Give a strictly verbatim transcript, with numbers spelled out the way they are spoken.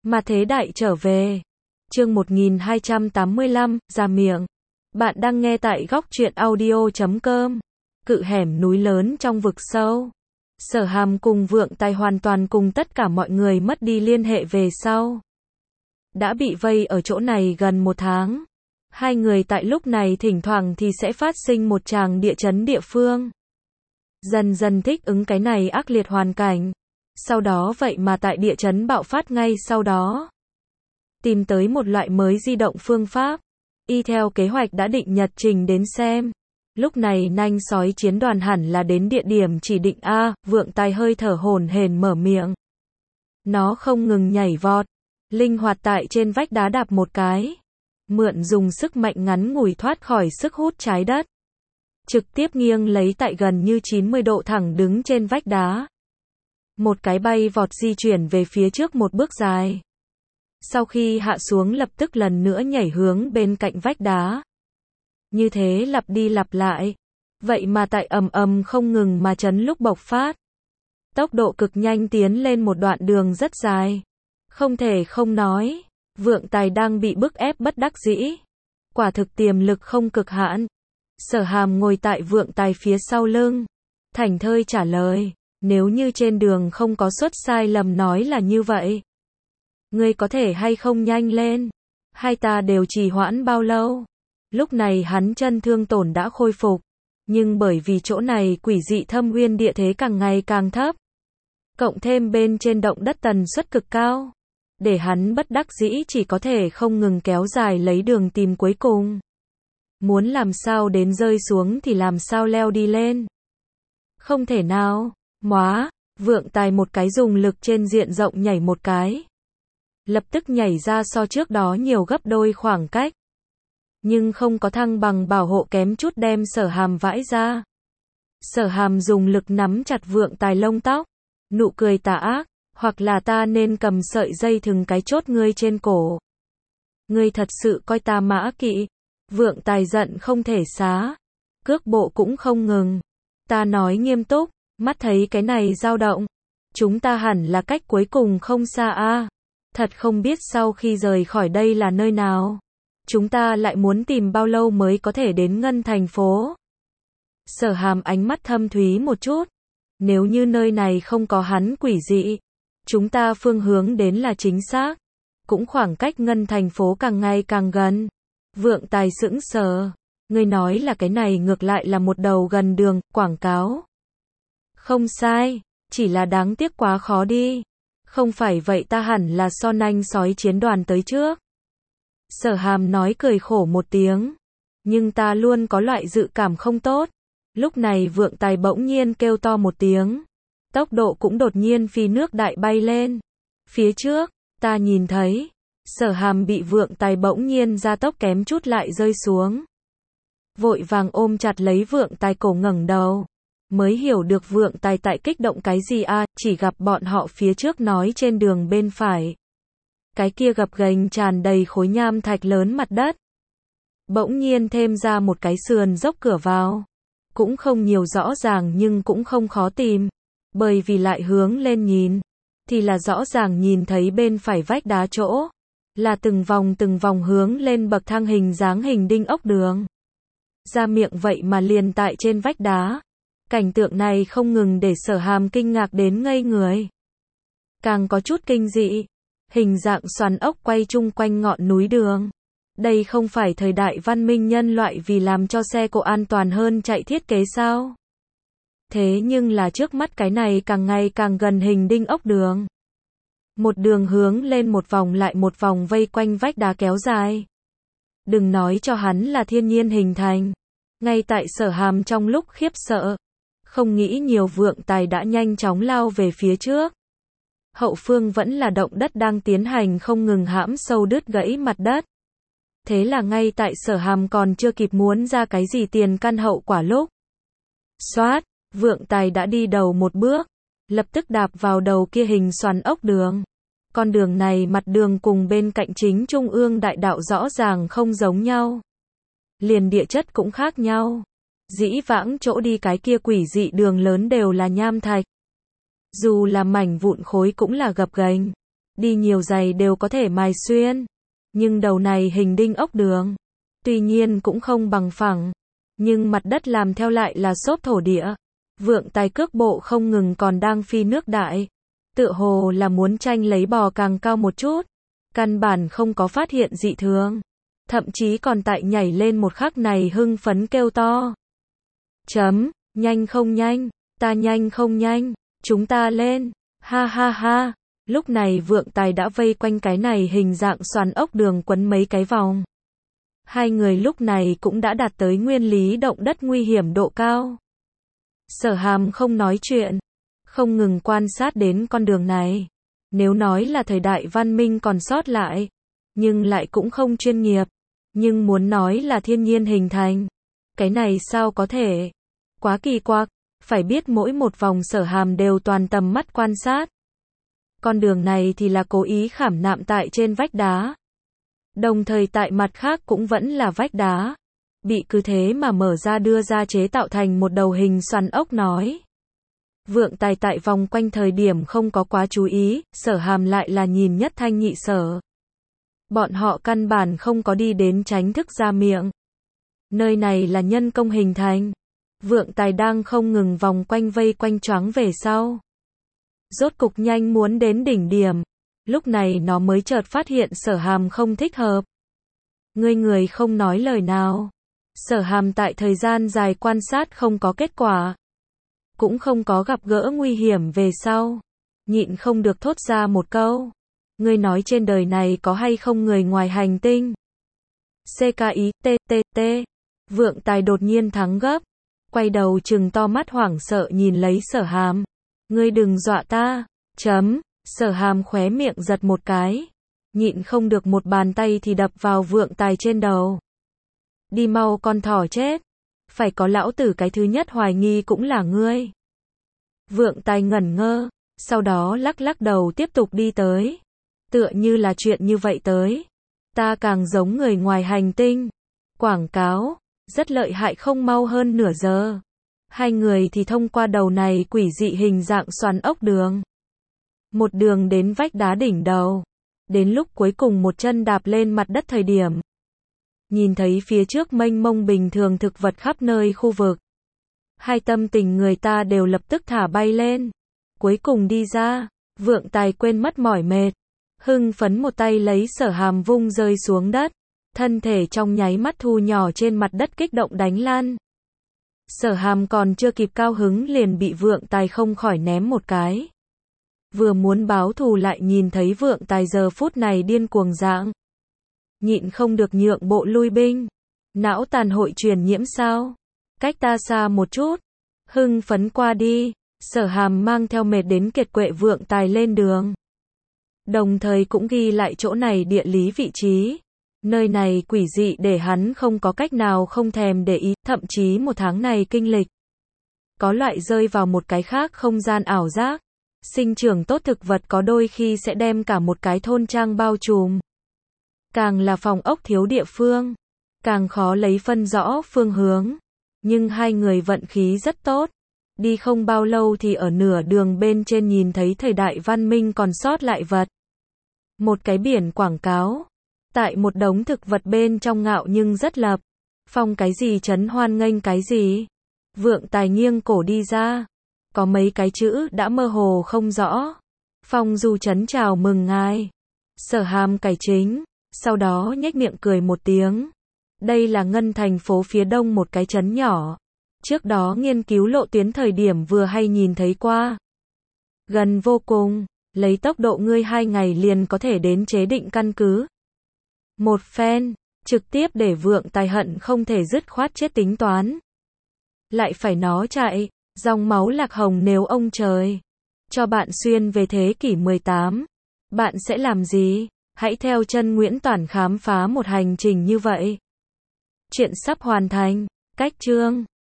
Mà thế đại trở về. Chương một nghìn hai trăm tám mươi lăm, ra miệng. Bạn đang nghe tại góc truyện audio chấm com. Cự hẻm núi lớn trong vực sâu. Sở Hàm cùng Vượng Tài hoàn toàn cùng tất cả mọi người mất đi liên hệ về sau. Đã bị vây ở chỗ này gần một tháng. Hai người tại lúc này thỉnh thoảng thì sẽ phát sinh một tràng địa chấn địa phương. Dần dần thích ứng cái này ác liệt hoàn cảnh. Sau đó vậy mà tại địa chấn bạo phát ngay sau đó. Tìm tới một loại mới di động phương pháp. Y theo kế hoạch đã định nhật trình đến xem. Lúc này nanh sói chiến đoàn hẳn là đến địa điểm chỉ định A, Vượng Tài hơi thở hổn hển mở miệng. Nó không ngừng nhảy vọt. Linh hoạt tại trên vách đá đạp một cái. Mượn dùng sức mạnh ngắn ngủi thoát khỏi sức hút trái đất. Trực tiếp nghiêng lấy tại gần như chín mươi độ thẳng đứng trên vách đá. Một cái bay vọt di chuyển về phía trước một bước dài. Sau khi hạ xuống lập tức lần nữa nhảy hướng bên cạnh vách đá. Như thế lặp đi lặp lại. Vậy mà tại ầm ầm không ngừng mà chấn lúc bộc phát. Tốc độ cực nhanh tiến lên một đoạn đường rất dài. Không thể không nói. Vượng Tài đang bị bức ép bất đắc dĩ. Quả thực tiềm lực không cực hạn. Sở Hàm ngồi tại Vượng Tài phía sau lưng. Thảnh thơi trả lời. Nếu như trên đường không có suất sai lầm nói là như vậy. Ngươi có thể hay không nhanh lên? Hai ta đều trì hoãn bao lâu? Lúc này hắn chân thương tổn đã khôi phục. Nhưng bởi vì chỗ này quỷ dị thâm uyên địa thế càng ngày càng thấp. Cộng thêm bên trên động đất tần suất cực cao. Để hắn bất đắc dĩ chỉ có thể không ngừng kéo dài lấy đường tìm cuối cùng. Muốn làm sao đến rơi xuống thì làm sao leo đi lên. Không thể nào. Móa, Vượng Tài một cái dùng lực trên diện rộng nhảy một cái. Lập tức nhảy ra so trước đó nhiều gấp đôi khoảng cách. Nhưng không có thăng bằng bảo hộ kém chút đem Sở Hàm vãi ra. Sở Hàm dùng lực nắm chặt Vượng Tài lông tóc. Nụ cười tà ác, hoặc là ta nên cầm sợi dây thừng cái chốt ngươi trên cổ. Ngươi thật sự coi ta mã kỵ. Vượng Tài giận không thể xá. Cước bộ cũng không ngừng. Ta nói nghiêm túc. Mắt thấy cái này dao động. Chúng ta hẳn là cách cuối cùng không xa a. Thật không biết sau khi rời khỏi đây là nơi nào. Chúng ta lại muốn tìm bao lâu mới có thể đến Ngân thành phố. Sở Hàm ánh mắt thâm thúy một chút. Nếu như nơi này không có hắn quỷ dị. Chúng ta phương hướng đến là chính xác. Cũng khoảng cách Ngân thành phố càng ngày càng gần. Vượng Tài sững sờ. Ngươi nói là cái này ngược lại là một đầu gần đường, quảng cáo. Không sai, chỉ là đáng tiếc quá khó đi. Không phải vậy ta hẳn là so nanh sói chiến đoàn tới trước. Sở Hàm nói cười khổ một tiếng. Nhưng ta luôn có loại dự cảm không tốt. Lúc này Vượng Tài bỗng nhiên kêu to một tiếng. Tốc độ cũng đột nhiên phi nước đại bay lên. Phía trước, ta nhìn thấy. Sở Hàm bị Vượng Tài bỗng nhiên ra tốc kém chút lại rơi xuống. Vội vàng ôm chặt lấy Vượng Tài cổ ngẩng đầu. Mới hiểu được Vượng Tài tại kích động cái gì a, à, chỉ gặp bọn họ phía trước nói trên đường bên phải. Cái kia gập ghềnh tràn đầy khối nham thạch lớn mặt đất. Bỗng nhiên thêm ra một cái sườn dốc cửa vào. Cũng không nhiều rõ ràng nhưng cũng không khó tìm. Bởi vì lại hướng lên nhìn. Thì là rõ ràng nhìn thấy bên phải vách đá chỗ. Là từng vòng từng vòng hướng lên bậc thang hình dáng hình đinh ốc đường. Ra miệng vậy mà liền tại trên vách đá. Cảnh tượng này không ngừng để Sở Hàm kinh ngạc đến ngây người. Càng có chút kinh dị. Hình dạng xoắn ốc quay chung quanh ngọn núi đường. Đây không phải thời đại văn minh nhân loại vì làm cho xe cộ an toàn hơn chạy thiết kế sao? Thế nhưng là trước mắt cái này càng ngày càng gần hình đinh ốc đường. Một đường hướng lên một vòng lại một vòng vây quanh vách đá kéo dài. Đừng nói cho hắn là thiên nhiên hình thành. Ngay tại Sở Hàm trong lúc khiếp sợ. Không nghĩ nhiều Vượng Tài đã nhanh chóng lao về phía trước. Hậu phương vẫn là động đất đang tiến hành không ngừng hãm sâu đứt gãy mặt đất. Thế là ngay tại Sở Hàm còn chưa kịp muốn ra cái gì tiền căn hậu quả lúc. Xoát, Vượng Tài đã đi đầu một bước. Lập tức đạp vào đầu kia hình xoắn ốc đường. Con đường này mặt đường cùng bên cạnh chính trung ương đại đạo rõ ràng không giống nhau. Liền địa chất cũng khác nhau. Dĩ vãng chỗ đi cái kia quỷ dị đường lớn đều là nham thạch. Dù là mảnh vụn khối cũng là gập ghềnh. đi nhiều giày đều có thể mài xuyên. Nhưng đầu này hình đinh ốc đường. Tuy nhiên cũng không bằng phẳng. Nhưng mặt đất làm theo lại là xốp thổ địa. Vượng Tài cước bộ không ngừng còn đang phi nước đại. Tựa hồ là muốn tranh lấy bò càng cao một chút. Căn bản không có phát hiện dị thường. Thậm chí còn tại nhảy lên một khắc này hưng phấn kêu to. Chấm, nhanh không nhanh, ta nhanh không nhanh, chúng ta lên, ha ha ha. Lúc này Vượng Tài đã vây quanh cái này hình dạng xoắn ốc đường quấn mấy cái vòng. Hai người lúc này cũng đã đạt tới nguyên lý động đất nguy hiểm độ cao. Sở Hàm không nói chuyện, không ngừng quan sát đến con đường này. Nếu nói là thời đại văn minh còn sót lại, nhưng lại cũng không chuyên nghiệp. Nhưng muốn nói là thiên nhiên hình thành, cái này sao có thể? Quá kỳ quặc, phải biết mỗi một vòng Sở Hàm đều toàn tầm mắt quan sát. Con đường này thì là cố ý khảm nạm tại trên vách đá. Đồng thời tại mặt khác cũng vẫn là vách đá. Bị cứ thế mà mở ra đưa ra chế tạo thành một đầu hình xoắn ốc nói. Vượng Tài tại vòng quanh thời điểm không có quá chú ý, Sở Hàm lại là nhìn nhất thanh nhị sở. Bọn họ căn bản không có đi đến tránh thức ra miệng. Nơi này là nhân công hình thành. Vượng Tài đang không ngừng vòng quanh vây quanh choáng về sau. Rốt cục nhanh muốn đến đỉnh điểm. Lúc này nó mới chợt phát hiện Sở Hàm không thích hợp. Ngươi người không nói lời nào. Sở Hàm tại thời gian dài quan sát không có kết quả. Cũng không có gặp gỡ nguy hiểm về sau. Nhịn không được thốt ra một câu. Ngươi nói trên đời này có hay không người ngoài hành tinh? xê ca i, tê tê tê. Vượng Tài đột nhiên thắng gấp. Quay đầu trừng to mắt hoảng sợ nhìn lấy Sở Hàm. Ngươi đừng dọa ta. Chấm. Sở Hàm khóe miệng giật một cái. Nhịn không được một bàn tay thì đập vào Vượng Tài trên đầu. Đi mau con thỏ chết. Phải có lão tử cái thứ nhất hoài nghi cũng là ngươi. Vượng Tài ngẩn ngơ. Sau đó lắc lắc đầu tiếp tục đi tới. Tựa như là chuyện như vậy tới. Ta càng giống người ngoài hành tinh. Quảng cáo. Rất lợi hại không mau hơn nửa giờ. Hai người thì thông qua đầu này quỷ dị hình dạng xoắn ốc đường. Một đường đến vách đá đỉnh đầu. Đến lúc cuối cùng một chân đạp lên mặt đất thời điểm. Nhìn thấy phía trước mênh mông bình thường thực vật khắp nơi khu vực. Hai tâm tình người ta đều lập tức thả bay lên. Cuối cùng đi ra. Vượng Tài quên mất mỏi mệt. Hưng phấn một tay lấy Sở Hàm vung rơi xuống đất. Thân thể trong nháy mắt thu nhỏ trên mặt đất kích động đánh lăn. Sở Hàm còn chưa kịp cao hứng liền bị Vượng Tài không khỏi ném một cái. Vừa muốn báo thù lại nhìn thấy Vượng Tài giờ phút này điên cuồng dạng. Nhịn không được nhượng bộ lui binh. Não tàn hội truyền nhiễm sao? Cách ta xa một chút. Hưng phấn qua đi. Sở Hàm mang theo mệt đến kiệt quệ Vượng Tài lên đường. Đồng thời cũng ghi lại chỗ này địa lý vị trí. Nơi này quỷ dị để hắn không có cách nào không thèm để ý, thậm chí một tháng này kinh lịch. Có loại rơi vào một cái khác không gian ảo giác. Sinh trưởng tốt thực vật có đôi khi sẽ đem cả một cái thôn trang bao trùm. Càng là phòng ốc thiếu địa phương, càng khó lấy phân rõ phương hướng. Nhưng hai người vận khí rất tốt. Đi không bao lâu thì ở nửa đường bên trên nhìn thấy thời đại văn minh còn sót lại vật. Một cái biển quảng cáo. Tại một đống thực vật bên trong ngạo nhưng rất lập. Phong cái gì trấn hoan nghênh cái gì. Vượng Tài nghiêng cổ đi ra. Có mấy cái chữ đã mơ hồ không rõ. Phong du trấn chào mừng ngài. Sở Hàm cải chính. Sau đó nhếch miệng cười một tiếng. Đây là Ngân thành phố phía đông một cái trấn nhỏ. Trước đó nghiên cứu lộ tuyến thời điểm vừa hay nhìn thấy qua. Gần vô cùng. Lấy tốc độ ngươi hai ngày liền có thể đến chế định căn cứ. Một phen. Trực tiếp để Vượng Tài hận không thể dứt khoát chết tính toán. Lại phải nó chạy. Dòng máu lạc hồng nếu ông trời cho bạn xuyên về thế kỷ mười tám, bạn sẽ làm gì? Hãy theo chân Nguyễn Toản khám phá một hành trình như vậy. Chuyện sắp hoàn thành. Cách chương